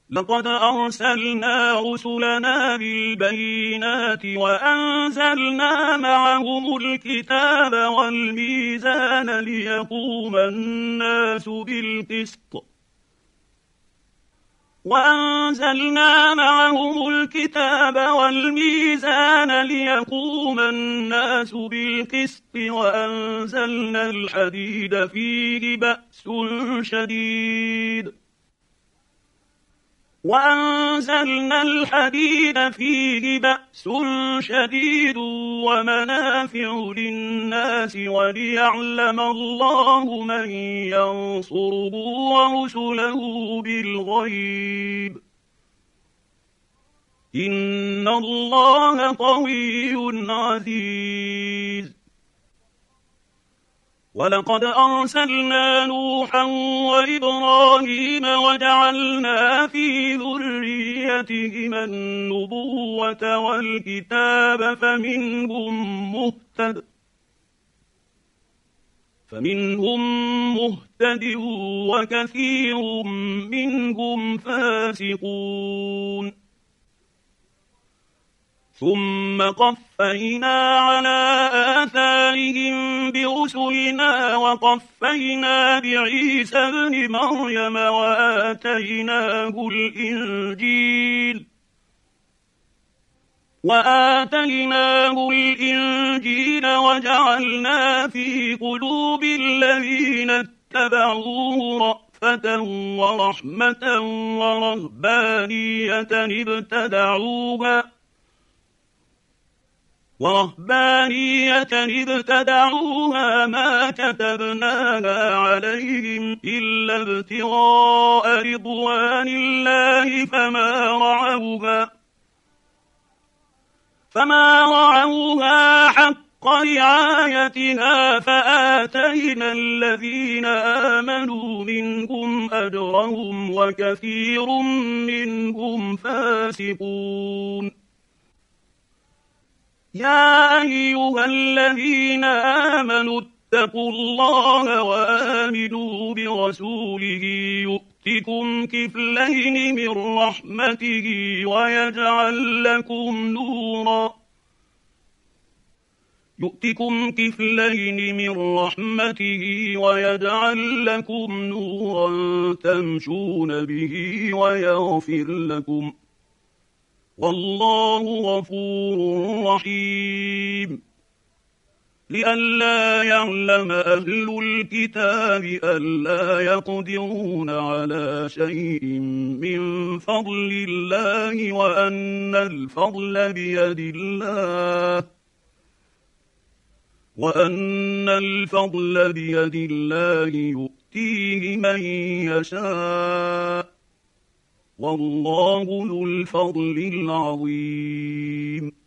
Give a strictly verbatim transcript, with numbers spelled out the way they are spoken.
لقد أرسلنا رسلنا بالبينات وأنزلنا معهم الكتاب والميزان ليقوم الناس بالقسط وأنزلنا معهم الكتاب والميزان ليقوم الناس بالقسط وأنزلنا الحديد فيه بأس شديد وأنزلنا الحديد فيه بأس شديد ومنافع للناس وليعلم الله من ينصره ورسله بالغيب إن الله قوي عزيز. ولقد أرسلنا نوحا وإبراهيم وجعلنا في ذريتهما النبوة والكتاب فمنهم مهتد فمنهم مهتد وكثير منهم فاسقون. ثم قفينا على آثارهم برسلنا وقفينا بعيسى ابن مريم وآتيناه الإنجيل وآتيناه الإنجيل وجعلنا في قلوب الذين اتبعوه رأفة ورحمة ورهبانية ابتدعوها ورهبانية ابتدعوها ما كتبناها عليهم إلا ابتغاء رضوان الله فما رعوها فما رعوها حق رعايتها فآتينا الذين آمنوا منهم أجرهم وكثير منهم فاسقون. يا أيها الذين آمنوا اتقوا الله وآمنوا برسوله يؤتكم كفلين من رحمته ويجعل لكم نورا يؤتكم كفلين من رحمته ويجعل لكم نورا تمشون به ويغفر لكم والله غفور رحيم. لئلا يعلم أهل الكتاب ألا يقدرون على شيء من فضل الله وأن الفضل بيد الله وأن الفضل بيد الله يؤتيه من يشاء والله ذو الفضل العظيم.